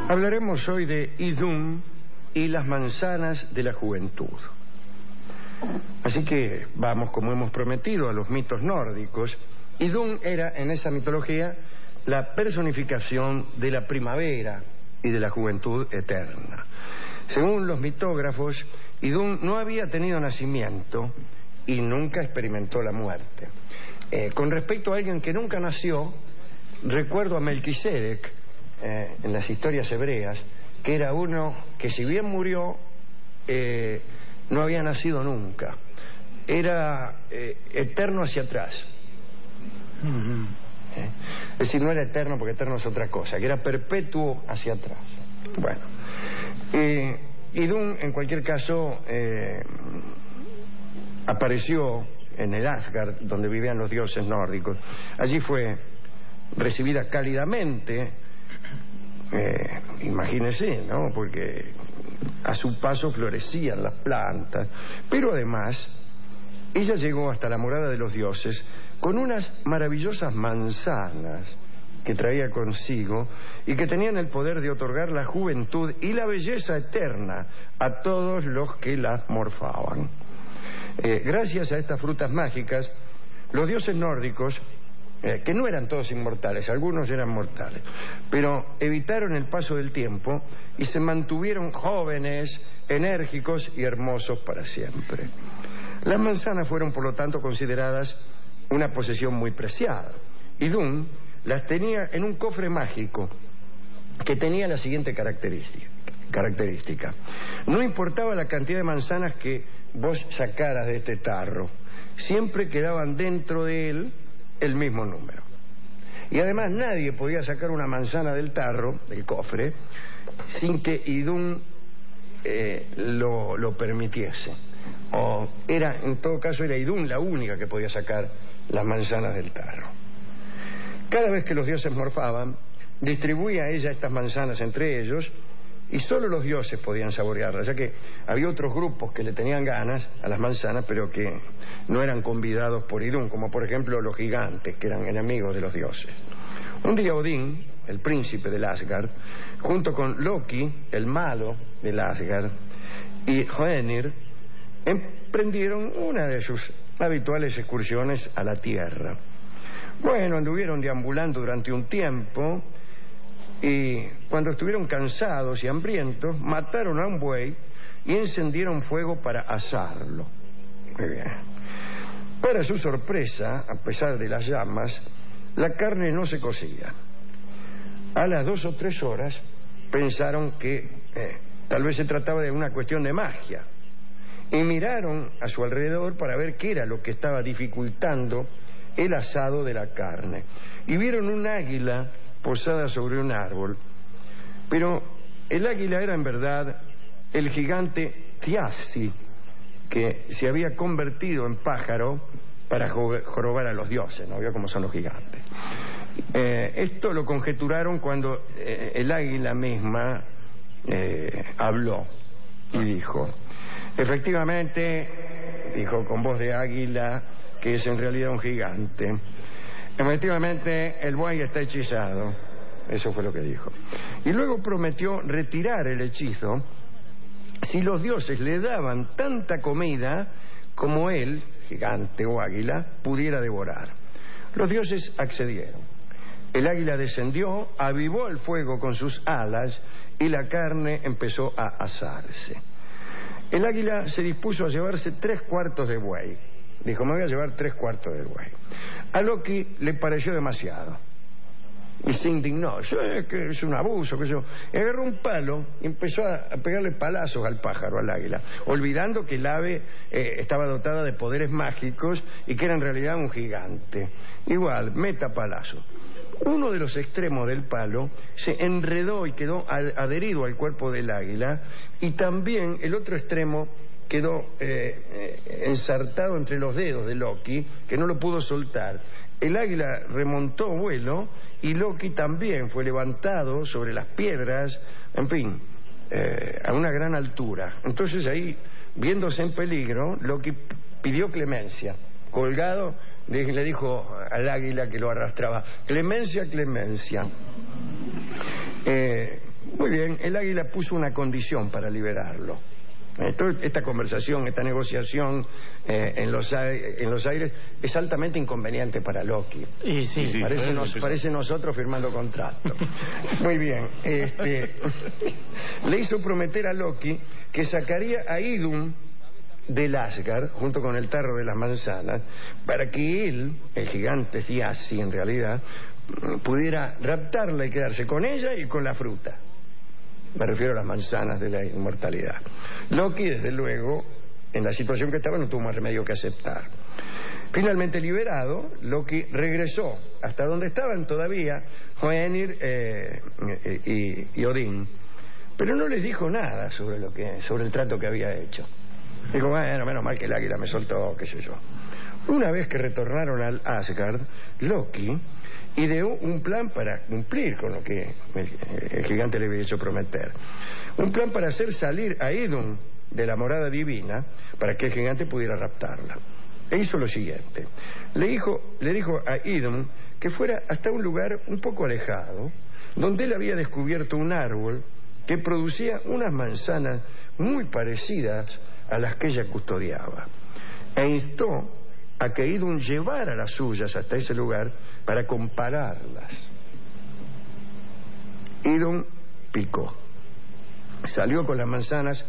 Hablaremos hoy de Idun y las manzanas de la juventud. Así que vamos, como hemos prometido, a los mitos nórdicos. Idun era, en esa mitología, la personificación de la primavera y de la juventud eterna. Según los mitógrafos, Idun no había tenido nacimiento y nunca experimentó la muerte. Con respecto a alguien que nunca nació, recuerdo a Melquisedec, en las historias hebreas, que era uno que, si bien murió, no había nacido nunca. Era eterno hacia atrás. Es decir, no era eterno, porque eterno es otra cosa, que era perpetuo hacia atrás. Bueno, Idun, en cualquier caso, apareció en el Asgard, donde vivían los dioses nórdicos. Allí fue recibida cálidamente, imagínese, ¿no? Porque a su paso florecían las plantas, pero además ella llegó hasta la morada de los dioses con unas maravillosas manzanas que traía consigo y que tenían el poder de otorgar la juventud y la belleza eterna a todos los que las morfaban. Gracias a estas frutas mágicas, los dioses nórdicos, que no eran todos inmortales, algunos eran mortales, pero evitaron el paso del tiempo y se mantuvieron jóvenes, enérgicos y hermosos para siempre. Las manzanas fueron, por lo tanto, consideradas una posesión muy preciada. Idun las tenía en un cofre mágico que tenía la siguiente característica. No importaba la cantidad de manzanas que vos sacaras de este tarro, siempre quedaban dentro de él el mismo número. Y además nadie podía sacar una manzana del tarro, del cofre, sin que Idun lo permitiese. O era, en todo caso, era Idun la única que podía sacar las manzanas del tarro. Cada vez que los dioses morfaban, distribuía ella estas manzanas entre ellos, y solo los dioses podían saborearlas, ya que había otros grupos que le tenían ganas a las manzanas, pero que no eran convidados por Idun, como por ejemplo los gigantes, que eran enemigos de los dioses. Un día Odín, el príncipe del Asgard, junto con Loki, el malo del Asgard, y Hoenir, emprendieron una de sus habituales excursiones a la tierra. Bueno, anduvieron deambulando durante un tiempo, y cuando estuvieron cansados y hambrientos, mataron a un buey y encendieron fuego para asarlo. Muy bien. Para su sorpresa, a pesar de las llamas, la carne no se cocía. A las 2 o 3 horas pensaron que tal vez se trataba de una cuestión de magia, y miraron a su alrededor para ver qué era lo que estaba dificultando el asado de la carne, y vieron un águila posada sobre un árbol. Pero el águila era en verdad el gigante Thiassi, que se había convertido en pájaro para jorobar a los dioses, ¿no? Vio cómo son los gigantes. Esto lo conjeturaron cuando el águila misma habló y dijo: efectivamente, dijo con voz de águila, que es en realidad un gigante, efectivamente el buey está hechizado. Eso fue lo que dijo. Y luego prometió retirar el hechizo si los dioses le daban tanta comida como él, gigante o águila, pudiera devorar. Los dioses accedieron. El águila descendió, avivó el fuego con sus alas y la carne empezó a asarse. El águila se dispuso a llevarse 3/4 de buey. Dijo: me voy a llevar 3/4 del buey. A Loki le pareció demasiado y se indignó. Que es un abuso, que yo. Agarró un palo y empezó a pegarle palazos al pájaro, al águila, olvidando que el ave estaba dotada de poderes mágicos y que era en realidad un gigante. Igual, meta palazo. Uno de los extremos del palo se enredó y quedó adherido al cuerpo del águila, y también el otro extremo quedó ensartado entre los dedos de Loki, que no lo pudo soltar. El águila remontó vuelo y Loki también fue levantado sobre las piedras, en fin, a una gran altura. Entonces ahí, viéndose en peligro, Loki pidió clemencia. Colgado, le dijo al águila que lo arrastraba: clemencia, clemencia. Muy bien, el águila puso una condición para liberarlo. Toda esta conversación, esta negociación en los aires es altamente inconveniente para Loki. Sí, Parece nosotros firmando contrato. Muy bien. Le hizo prometer a Loki que sacaría a Idun del Asgard junto con el tarro de las manzanas para que él, el gigante Thiassi en realidad, pudiera raptarla y quedarse con ella y con la fruta. Me refiero a las manzanas de la inmortalidad. Loki, desde luego, en la situación que estaba, no tuvo más remedio que aceptar. Finalmente liberado, Loki regresó hasta donde estaban todavía Hoenir y Odín, pero no les dijo nada sobre el trato que había hecho. Dijo, bueno, menos mal que el águila me soltó, qué sé yo. Una vez que retornaron al Asgard, Loki ideó un plan para cumplir con lo que el gigante le había hecho prometer. Un plan para hacer salir a Idun de la morada divina para que el gigante pudiera raptarla. E hizo lo siguiente. Le dijo a Idun que fuera hasta un lugar un poco alejado, donde él había descubierto un árbol que producía unas manzanas muy parecidas a las que ella custodiaba. E instó a que Idun llevara las suyas hasta ese lugar para compararlas. Idun picó. Salió con las manzanas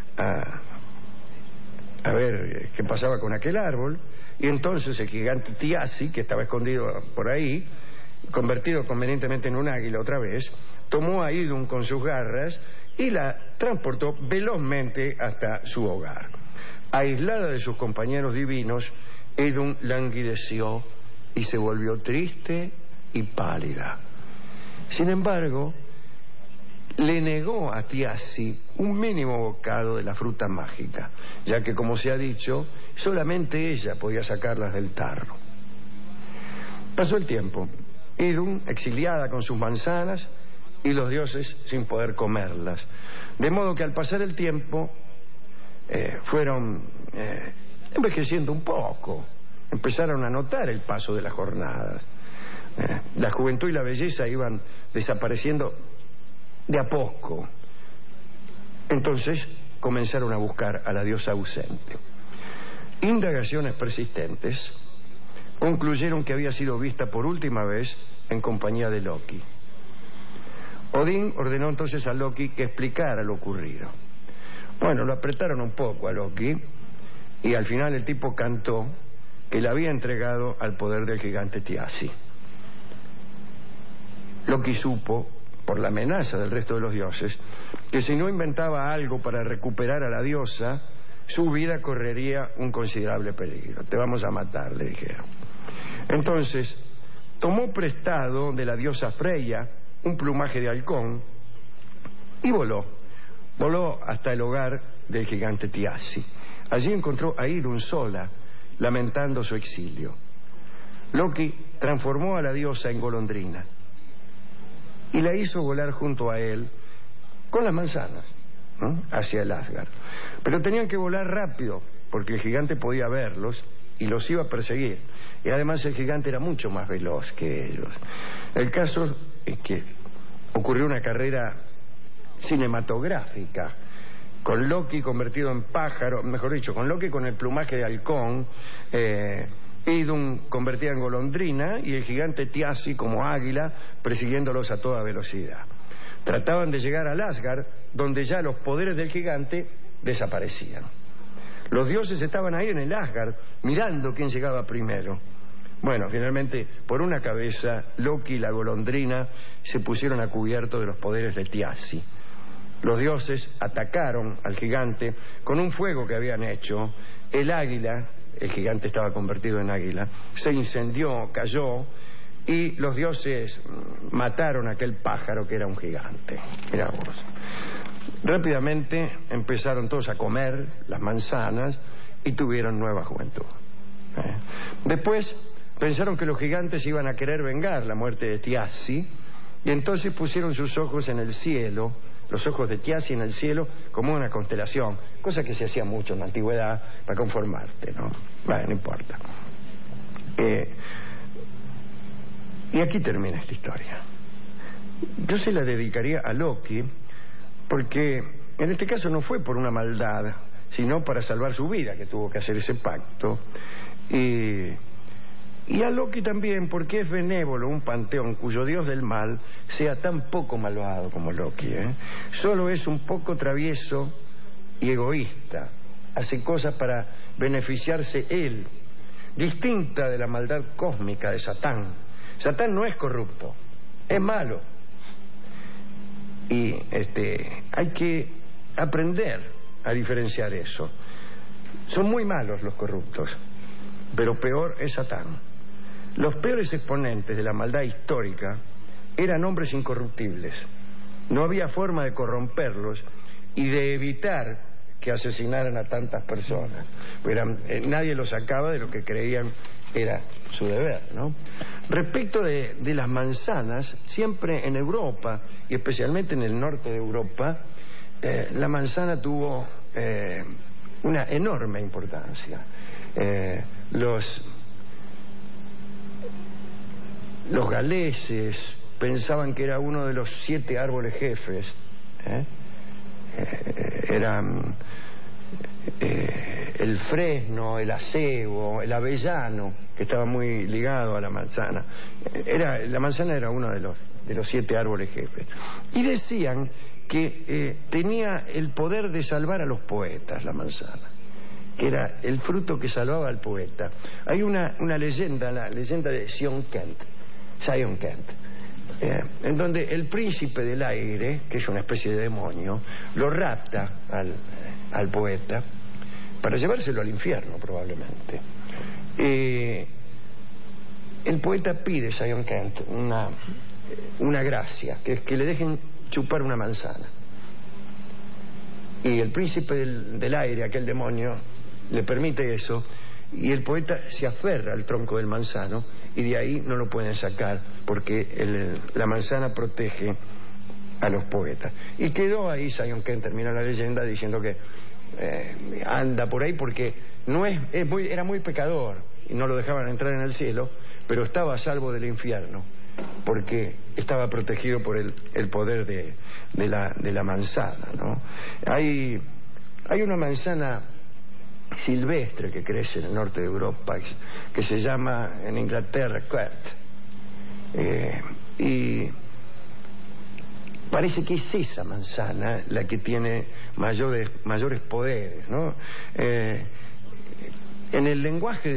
a ver qué pasaba con aquel árbol, y entonces el gigante Thiassi, que estaba escondido por ahí, convertido convenientemente en un águila otra vez, tomó a Idun con sus garras y la transportó velozmente hasta su hogar. Aislada de sus compañeros divinos, Idun languideció y se volvió triste y pálida. Sin embargo, le negó a Thiassi un mínimo bocado de la fruta mágica, ya que, como se ha dicho, solamente ella podía sacarlas del tarro. Pasó el tiempo. Idun, exiliada con sus manzanas, y los dioses sin poder comerlas. De modo que al pasar el tiempo fueron envejeciendo un poco. Empezaron a notar el paso de las jornadas. La juventud y la belleza iban desapareciendo de a poco. Entonces comenzaron a buscar a la diosa ausente. Indagaciones persistentes concluyeron que había sido vista por última vez en compañía de Loki. Odín ordenó entonces a Loki que explicara lo ocurrido. Bueno, lo apretaron un poco a Loki y al final el tipo cantó que le había entregado al poder del gigante Thiassi. Loki supo, por la amenaza del resto de los dioses, que si no inventaba algo para recuperar a la diosa, su vida correría un considerable peligro. Te vamos a matar, le dijeron. Entonces, tomó prestado de la diosa Freya un plumaje de halcón y voló hasta el hogar del gigante Thiassi. Allí encontró a Idun sola, lamentando su exilio. Loki transformó a la diosa en golondrina y la hizo volar junto a él con las manzanas, ¿no?, hacia el Asgard. Pero tenían que volar rápido porque el gigante podía verlos y los iba a perseguir. Y además el gigante era mucho más veloz que ellos. El caso es que ocurrió una carrera cinematográfica, con Loki convertido en pájaro, mejor dicho, con Loki con el plumaje de halcón, Idun convertida en golondrina y el gigante Thiassi como águila persiguiéndolos a toda velocidad. Trataban de llegar al Asgard, donde ya los poderes del gigante desaparecían. Los dioses estaban ahí en el Asgard, mirando quién llegaba primero. Bueno, finalmente, por una cabeza, Loki y la golondrina se pusieron a cubierto de los poderes de Thiassi. Los dioses atacaron al gigante con un fuego que habían hecho. El águila, el gigante estaba convertido en águila, se incendió, cayó, y los dioses mataron a aquel pájaro que era un gigante. Mirá vos. Rápidamente empezaron todos a comer las manzanas y tuvieron nueva juventud. Después pensaron que los gigantes iban a querer vengar la muerte de Thiassi y entonces pusieron sus ojos en el cielo, los ojos de Thiassi en el cielo como una constelación, cosa que se hacía mucho en la antigüedad para conformarte, ¿no? Bueno, no importa. Y aquí termina esta historia. Yo se la dedicaría a Loki porque en este caso no fue por una maldad, sino para salvar su vida que tuvo que hacer ese pacto. Y a Loki también, porque es benévolo un panteón cuyo dios del mal sea tan poco malvado como Loki, ¿eh? Solo es un poco travieso y egoísta. Hace cosas para beneficiarse él, distinta de la maldad cósmica de Satán. Satán no es corrupto, es malo. Y hay que aprender a diferenciar eso. Son muy malos los corruptos, pero peor es Satán. Los peores exponentes de la maldad histórica eran hombres incorruptibles. No había forma de corromperlos y de evitar que asesinaran a tantas personas. Nadie los sacaba de lo que creían era su deber, ¿no? Respecto de las manzanas, siempre en Europa, y especialmente en el norte de Europa, la manzana tuvo una enorme importancia. Los galeses pensaban que era uno de los 7 árboles jefes. Eran el fresno, el acebo, el avellano, que estaba muy ligado a la manzana. La manzana era uno de los 7 árboles jefes. Y decían que tenía el poder de salvar a los poetas, la manzana, que era el fruto que salvaba al poeta. Hay una leyenda, la leyenda de Sion Kent, en donde el príncipe del aire, que es una especie de demonio, lo rapta al poeta para llevárselo al infierno, probablemente. El poeta pide, Sion Kent, una gracia, que es que le dejen chupar una manzana. Y el príncipe del aire, aquel demonio, le permite eso, y el poeta se aferra al tronco del manzano, y de ahí no lo pueden sacar, porque la manzana protege a los poetas. Y quedó ahí, Sion Kent termina la leyenda diciendo que anda por ahí porque era muy pecador, y no lo dejaban entrar en el cielo, pero estaba a salvo del infierno, porque estaba protegido por el poder de la manzana, ¿no? Hay una manzana silvestre que crece en el norte de Europa, que se llama en Inglaterra quert, y parece que es esa manzana la que tiene mayores poderes, ¿no? En el lenguaje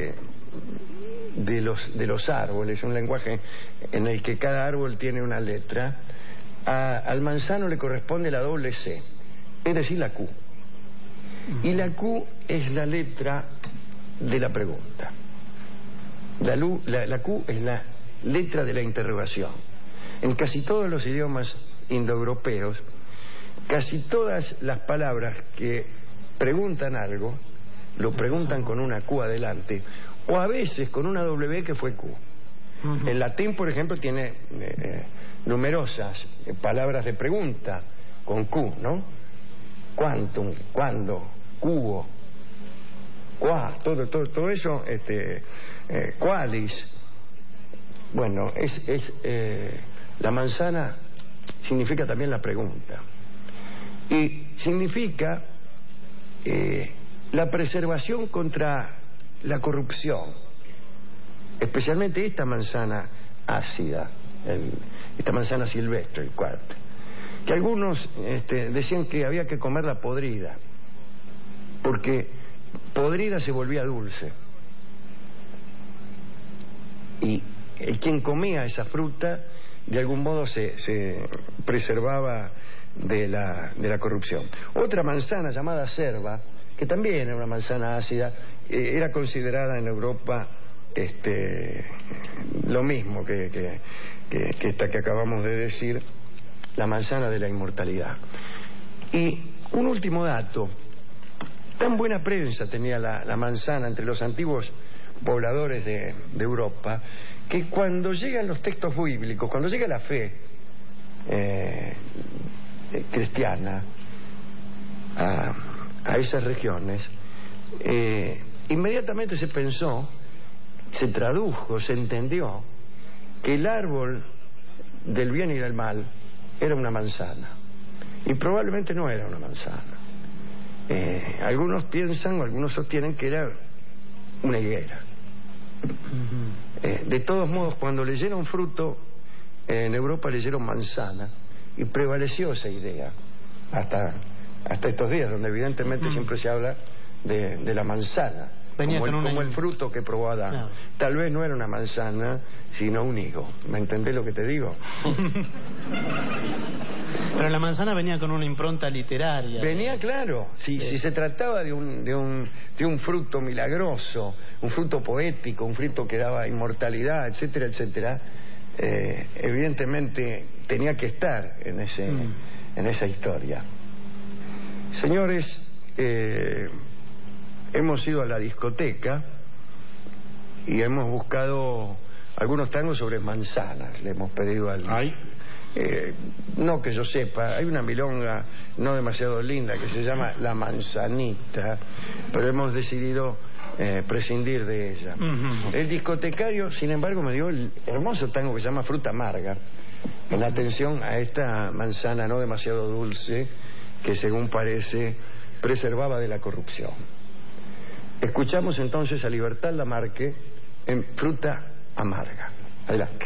de los árboles, un lenguaje en el que cada árbol tiene una letra, al manzano le corresponde la doble C, es decir, la Q. Y la Q es la letra de la pregunta. La Q es la letra de la interrogación. En casi todos los idiomas indoeuropeos, casi todas las palabras que preguntan algo, lo preguntan con una Q adelante, o a veces con una W que fue Q. El latín, por ejemplo, tiene numerosas palabras de pregunta con Q, ¿no? Quantum, cuándo, cubo, qua, todo eso, qualis. Bueno, la manzana significa también la pregunta, y significa la preservación contra la corrupción, especialmente esta manzana ácida, esta manzana silvestre, el quert, que algunos decían que había que comerla podrida, porque podrida se volvía dulce, y quien comía esa fruta de algún modo se preservaba de la corrupción. Otra manzana llamada cerva, que también era una manzana ácida, era considerada en Europa lo mismo que esta que acabamos de decir, la manzana de la inmortalidad. Y un último dato: tan buena prensa tenía la manzana entre los antiguos pobladores de Europa, que cuando llegan los textos bíblicos, cuando llega la fe cristiana a esas regiones, inmediatamente se pensó, se tradujo, se entendió que el árbol del bien y del mal era una manzana, y probablemente no era una manzana. Algunos piensan o algunos sostienen que era una higuera. De todos modos, cuando leyeron fruto, en Europa leyeron manzana y prevaleció esa idea hasta estos días, donde evidentemente siempre se habla de la manzana como el fruto que probó Adán. No. Tal vez no era una manzana, sino un higo. ¿Me entendés lo que te digo? Pero la manzana venía con una impronta literaria. Venía, claro. Si se trataba de un fruto milagroso, un fruto poético, un fruto que daba inmortalidad, etcétera, etcétera, evidentemente tenía que estar en esa historia. Señores, hemos ido a la discoteca y hemos buscado algunos tangos sobre manzanas. Le hemos pedido al... no que yo sepa, hay una milonga no demasiado linda que se llama La Manzanita, pero hemos decidido prescindir de ella. El discotecario, sin embargo, me dio el hermoso tango que se llama Fruta Amarga, en atención a esta manzana no demasiado dulce que, según parece, preservaba de la corrupción. Escuchamos entonces a Libertad Lamarque en Fruta Amarga. Adelante.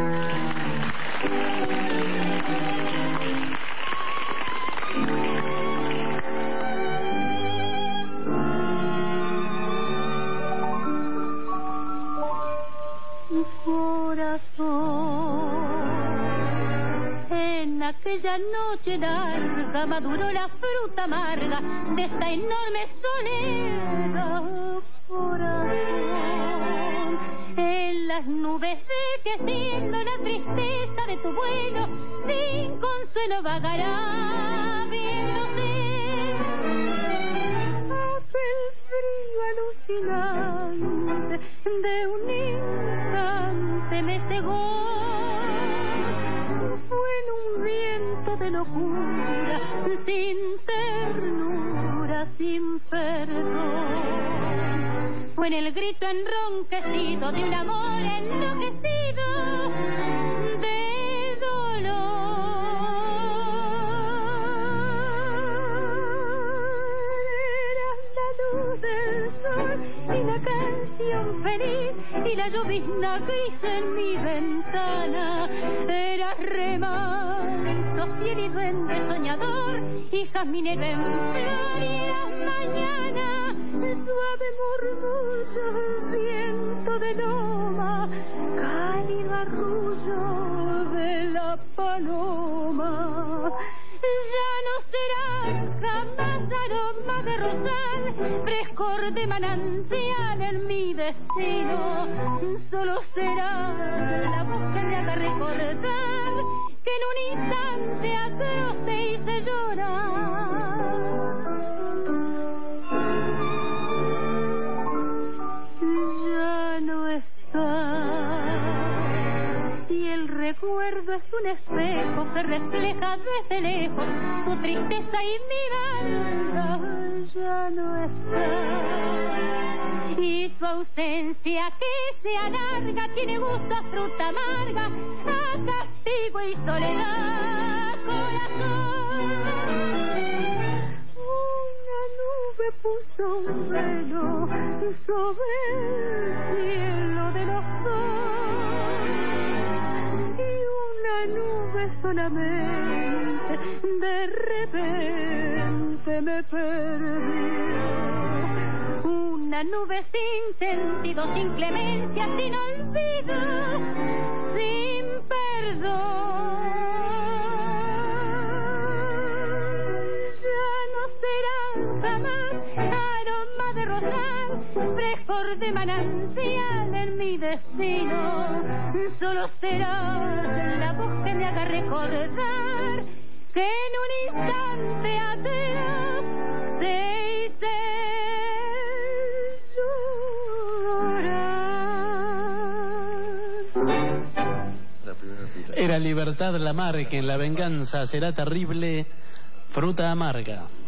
Corazón, en aquella noche larga maduró la fruta amarga de esta enorme soledad. Corazón, en las nubes de que siendo la tristeza de tu vuelo sin consuelo vagará viéndose aquel frío alucinante de un instante me cegó. Fue en un viento de locura, sin ternura, sin perdón. Fue en el grito enronquecido de un amor enloquecido de dolor. Eras la luz del sol y la canción feliz y la llovizna gris en mi ventana. Eras remanso fiel y duende soñador y jazminero en flor, y eras mañana suave murmullo, viento de loma, cálido arrullo de la paloma. Ya no será jamás aroma de rosal, frescor de manantial en mi destino. Solo será la voz que me haga recordar que en un instante atroz te hice llorar. Ya no está, y el recuerdo es un espejo que refleja desde lejos tu tristeza y mi maldad. Ya no está, y tu ausencia que se alarga tiene gusto a fruta amarga, a castigo y soledad. Corazón, una nube puso un velo sobre el cielo de los dos, y una nube solamente de repente me perdió. Una nube sin sentido, sin clemencia, sin olvido, sin perdón. Ya no será jamás aroma de rosal, frescor de manantial en mi destino. Solo será la voz que me haga recordar que en un instante atrás te hice Era Libertad Lamarque en La venganza será terrible, Fruta Amarga.